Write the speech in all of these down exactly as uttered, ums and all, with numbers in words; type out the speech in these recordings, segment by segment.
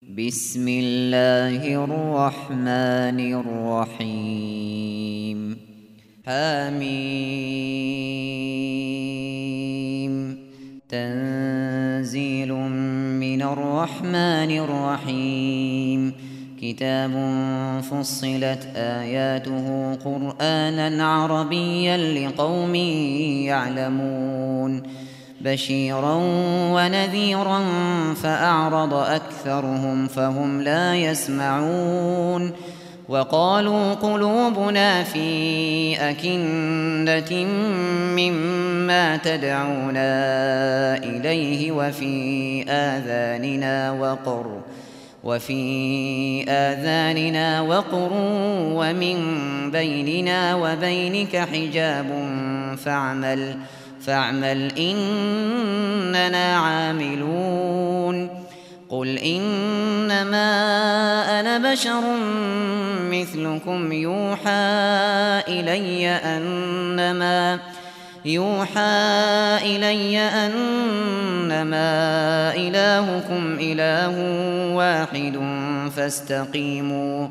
بسم الله الرحمن الرحيم حميم تنزيل من الرحمن الرحيم كتاب فصلت آياته قرآنا عربيا لقوم يعلمون بشيرا ونذيرا فأعرض أكثرهم فهم لا يسمعون وقالوا قلوبنا في أكنة مما تدعونا إليه وفي آذاننا وقر وفي آذاننا وقر ومن بيننا وبينك حجاب فاعمل فاعمل إننا عاملون قل إنما أنا بشر مثلكم يوحى إلي أنما يوحى إلي أنما إلهكم إله واحد فاستقيموا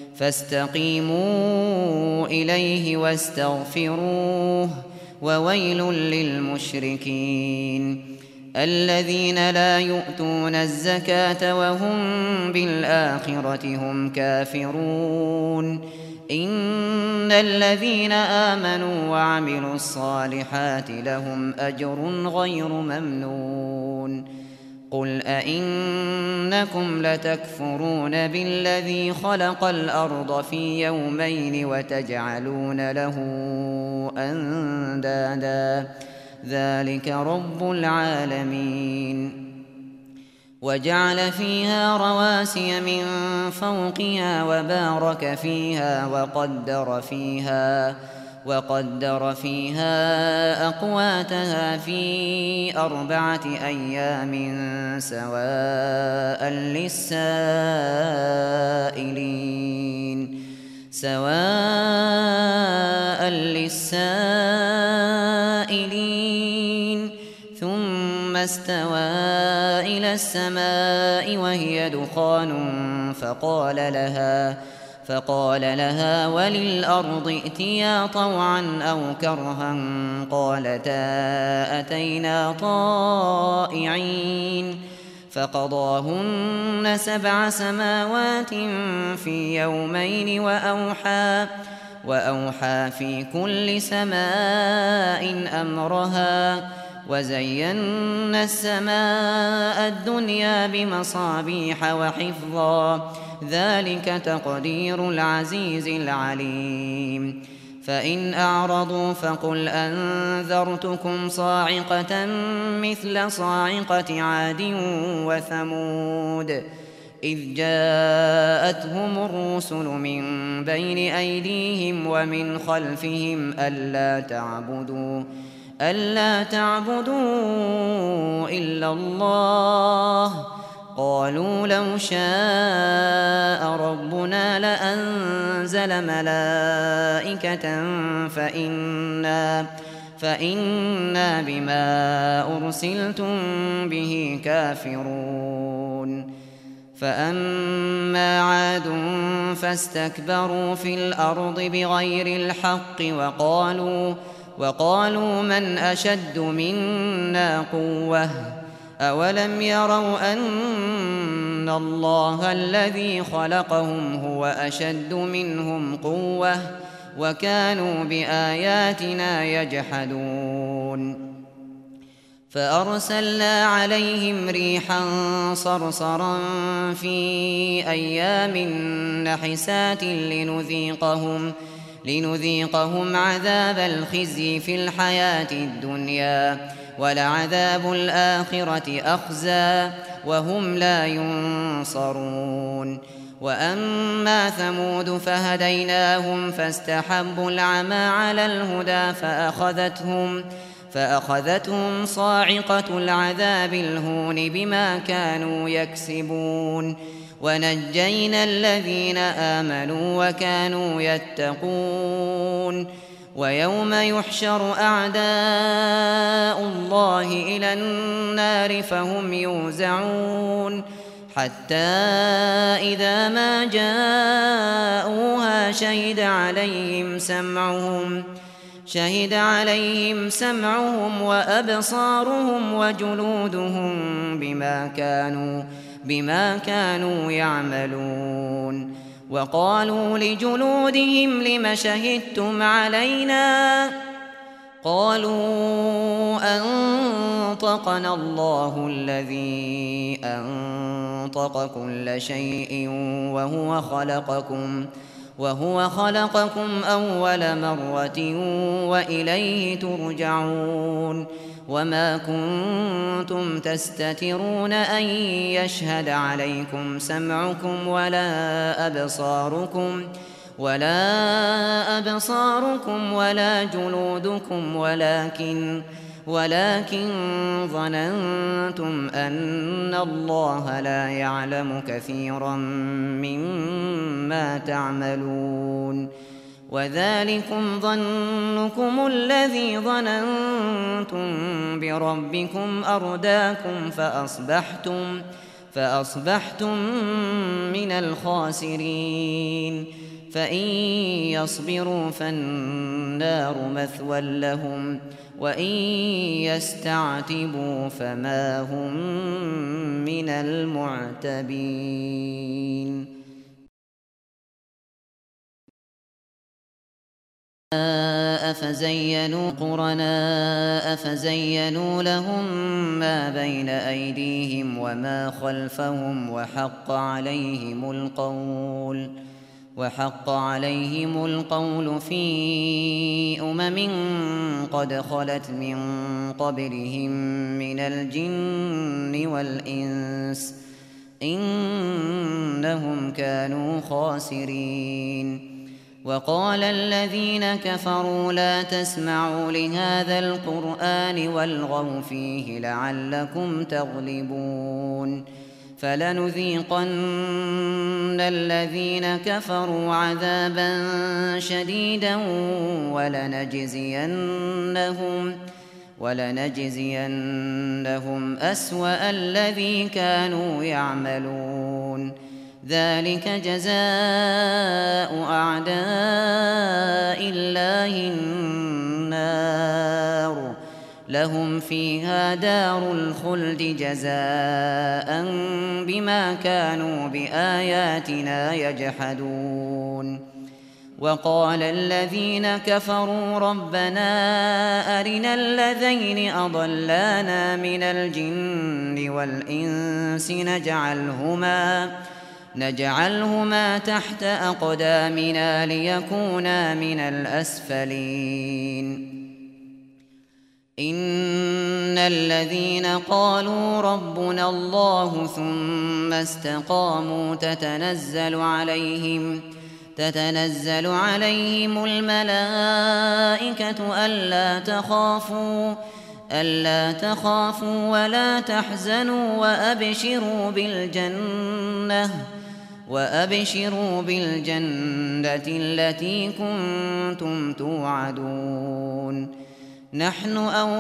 فاستقيموا إليه واستغفروه وويل للمشركين الذين لا يؤتون الزكاة وهم بالآخرة هم كافرون إن الذين آمنوا وعملوا الصالحات لهم أجر غير ممنون قل أئنكم لتكفرون بالذي خلق الأرض في يومين وتجعلون له أندادا ذلك رب العالمين وجعل فيها رواسي من فوقها وبارك فيها وقدر فيها وقدر فيها أقواتها في أربعة أيام سواء للسائلين سواء للسائلين ثم استوى إلى السماء وهي دخان فقال لها فقال لها وللأرض ائتيا طوعا أو كرها قالتا أتينا طائعين فقضاهن سبع سماوات في يومين وأوحى وأوحى في كل سماء أمرها وزينا السماء الدنيا بمصابيح وحفظا ذلك تقدير العزيز العليم فإن أعرضوا فقل أنذرتكم صاعقة مثل صاعقة عاد وثمود إذ جاءتهم الرسل من بين أيديهم ومن خلفهم ألا تعبدوا ألا تعبدوا إلا الله قالوا لو شاء ربنا لأنزل ملائكة فإنا فإنا بما أرسلتم به كافرون فأما عاد فاستكبروا في الأرض بغير الحق وقالوا وقالوا من أشد منا قوة أولم يروا أن الله الذي خلقهم هو أشد منهم قوة وكانوا بآياتنا يجحدون فأرسلنا عليهم ريحا صرصرا في أيام نحسات لنذيقهم لنذيقهم عذاب الخزي في الحياة الدنيا ولعذاب الآخرة أخزى وهم لا ينصرون وأما ثمود فهديناهم فاستحبوا العمى على الهدى فأخذتهم فأخذتهم صاعقة العذاب الهون بما كانوا يكسبون ونجينا الذين آمنوا وكانوا يتقون ويوم يحشر أعداء الله إلى النار فهم يوزعون حتى إذا ما جاءوها شهد عليهم سمعهم شهد عليهم سمعهم وأبصارهم وجلودهم بما كانوا بما كانوا يعملون. وقالوا لجلودهم لم شهدتم علينا قالوا أنطقنا الله الذي أنطق كل شيء وهو خلقكم وهو خلقكم أول مرة وإليه ترجعون. وما كنتم تستترون أن يشهد عليكم سمعكم ولا أبصاركم ولا أبصاركم ولا جلودكم ولكن ولكن ظننتم أن الله لا يعلم كثيرا مما تعملون. وذلكم ظنكم الذي ظننتم بربكم أرداكم فأصبحتم فأصبحتم من الخاسرين. فإن يصبروا فالنار مثوى لهم وإن يستعتبوا فما هم من المعتبين. أفزينوا قرناء فزينوا لهم ما بين أيديهم وما خلفهم وحق عليهم القول وحق عليهم القول في أمم قد خلت من قبلهم من الجن والإنس إنهم كانوا خاسرين. وقال الذين كفروا لا تسمعوا لهذا القرآن والغوا فيه لعلكم تغلبون. فلنذيقن الذين كفروا عذابا شديدا ولنجزينهم ولنجزينهم أسوأ الذي كانوا يعملون. ذلك جزاء أعداء الله النار لهم فيها دار الخلد جزاء بما كانوا بآياتنا يجحدون. وقال الذين كفروا ربنا أرنا الذين أضلانا من الجن والإنس نجعلهما نجعلهما تحت أقدامنا ليكونا من الأسفلين. إن الذين قالوا ربنا الله ثم استقاموا تتنزل عليهم تتنزل عليهم الملائكة ألا تخافوا ألا تخافوا ولا تحزنوا وأبشروا بالجنة وأبشروا بالجنة التي كنتم توعدون. نحن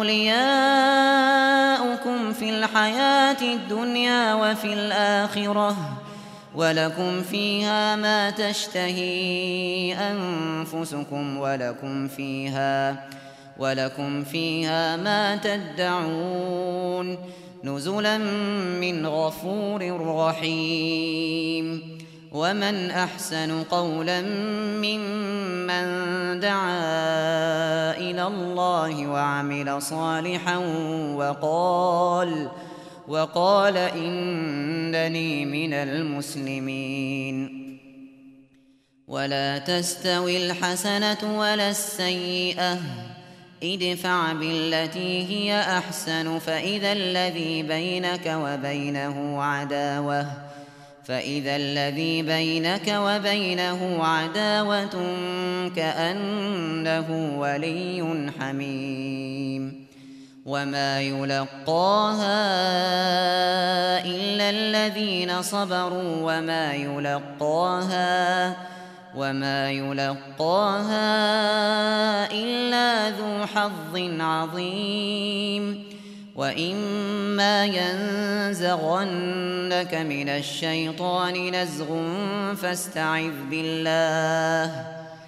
أولياؤكم في الحياة الدنيا وفي الآخرة ولكم فيها ما تشتهي أنفسكم ولكم فيها ولكم فيها ما تدعون نزلا من غفور رحيم. ومن أحسن قولا ممن دعا إلى الله وعمل صالحا وقال وقال إنني من المسلمين. ولا تستوي الحسنة ولا السيئة ادفع بالتي هي أحسن فإذا الذي بينك وبينه عداوة فإذا الذي بينك وبينه عداوة كأنه ولي حميم. وما يلقاها إلا الذين صبروا وما يلقاها وما يلقاها إلا ذو حظ عظيم. وإما ينزغنك من الشيطان نزغ فاستعذ بالله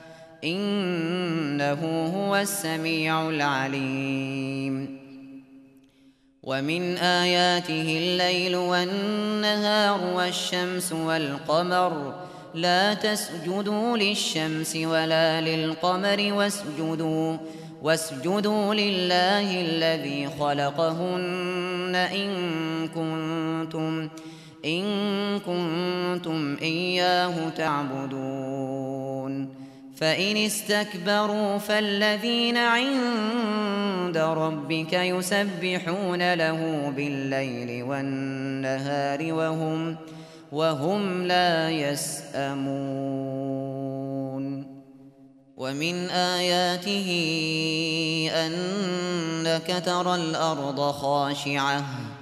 إنه هو السميع العليم ومن آياته الليل والنهار والشمس والقمر لا تسجدوا للشمس ولا للقمر واسجدوا واسجدوا لله الذي خلقهن إن كنتم إن كنتم إياه تعبدون فإن استكبروا فالذين عند ربك يسبحون له بالليل والنهار وهم وهم لا يسأمون ومن آياته أنك ترى الأرض خاشعة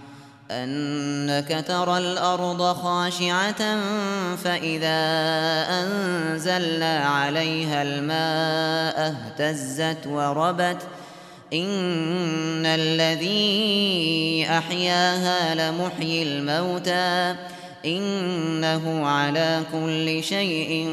أنك ترى الأرض خاشعة فإذا أنزلنا عليها الماء اهتزت وربت إن الذي أحياها لمحيي الموتى إنه على كل شيء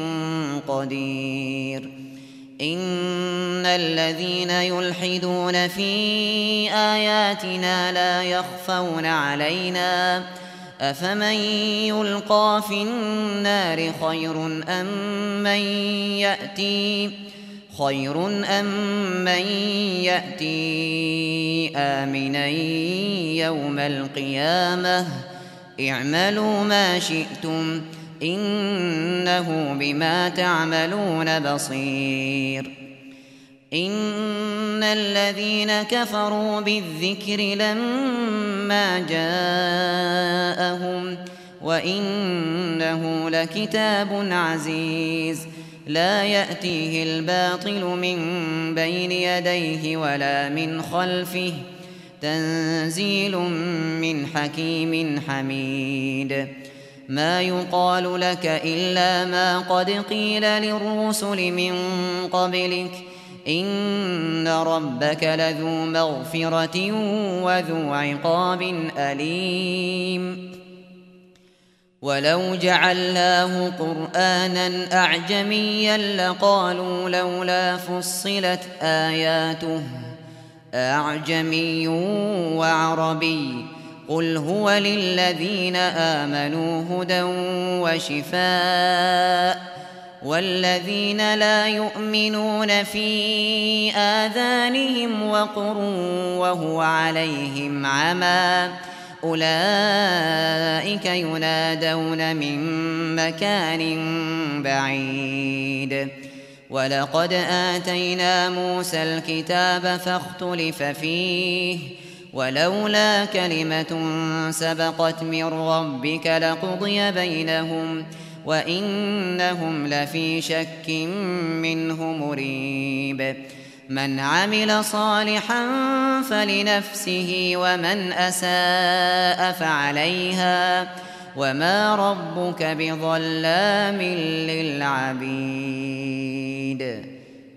قدير إن الذين يلحدون في آياتنا لا يخفون علينا أفمن يلقى في النار خير أم من يأتي خير أم من يأتي آمنا يوم القيامة اعملوا ما شئتم إنه بما تعملون بصير إن الذين كفروا بالذكر لما جاءهم وإنه لكتاب عزيز لا يأتيه الباطل من بين يديه ولا من خلفه تنزيل من حكيم حميد ما يقال لك إلا ما قد قيل للرسل من قبلك إن ربك لذو مغفرة وذو عقاب أليم ولو جعلناه قرآنا أعجميا لقالوا لولا فصلت آياته أعجمي وعربي قل هو للذين آمنوا هدى وشفاء والذين لا يؤمنون في آذانهم وقر وهو عليهم عمى أولئك ينادون من مكان بعيد ولقد آتينا موسى الكتاب فاختلف فيه ولولا كلمة سبقت من ربك لقضي بينهم وإنهم لفي شك منه مريب من عمل صالحا فلنفسه ومن أساء فعليها وما ربك بظلام للعبيد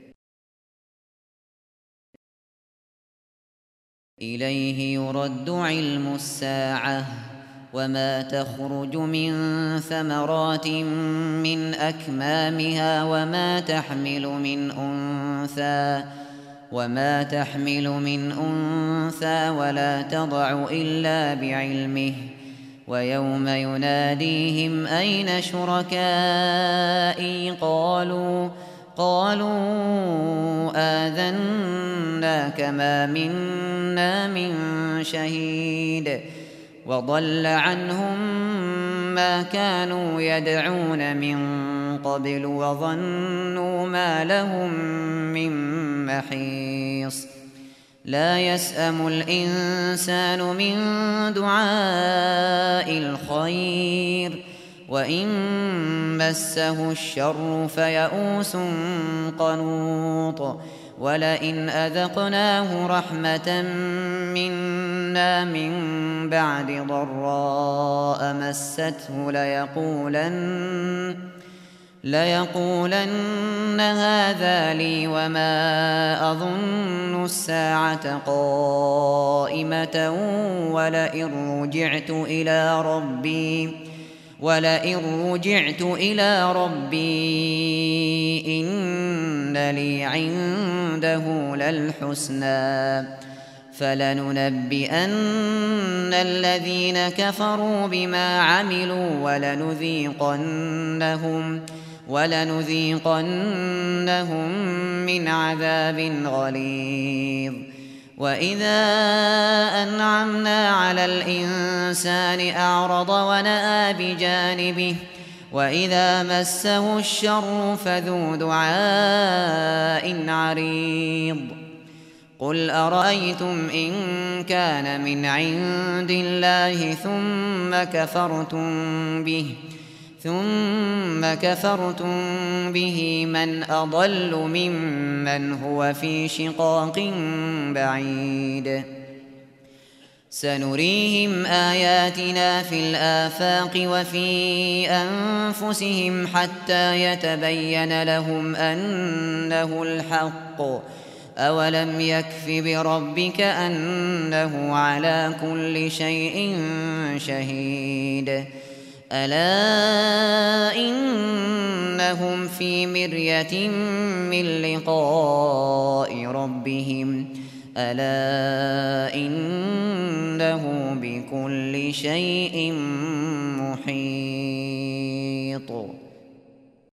إليه يرد علم الساعة وما تخرج من ثمرات من أكمامها وما تحمل من أنثى وما تحمل من أنثى ولا تضع إلا بعلمه ويوم يناديهم أين شركائي قالوا قالوا آذناك ما منا من شهيد وضل عنهم ما كانوا يدعون من قبل وظنوا ما لهم من محيص لا يسأم الإنسان من دعاء الخير وإن مسه الشر فيئوس قنوط ولئن أذقناه رحمة منا من بعد ضراء مسته ليقولن ليقولن هذا لي وما أظن الساعة قائمة ولئن رجعت إلى ربي ولئن رجعت إلى ربي إن لي عنده للحسنى فلننبئن الذين كفروا بما عملوا ولنذيقنهم ولنذيقنهم من عذاب غليظ. وإذا أنعمنا على الإنسان أعرض ونأى بجانبه وإذا مسه الشر فذو دعاء عريض. قل أرأيتم إن كان من عند الله ثم كفرتم به ثم كفرتم به من أضل ممن هو في شقاق بعيد. سنريهم آياتنا في الآفاق وفي أنفسهم حتى يتبين لهم أنه الحق. أولم يكف بربك أنه على كل شيء شهيد. ألا إنهم في مرية من لقاء ربهم ألا إنه بكل شيء محيط.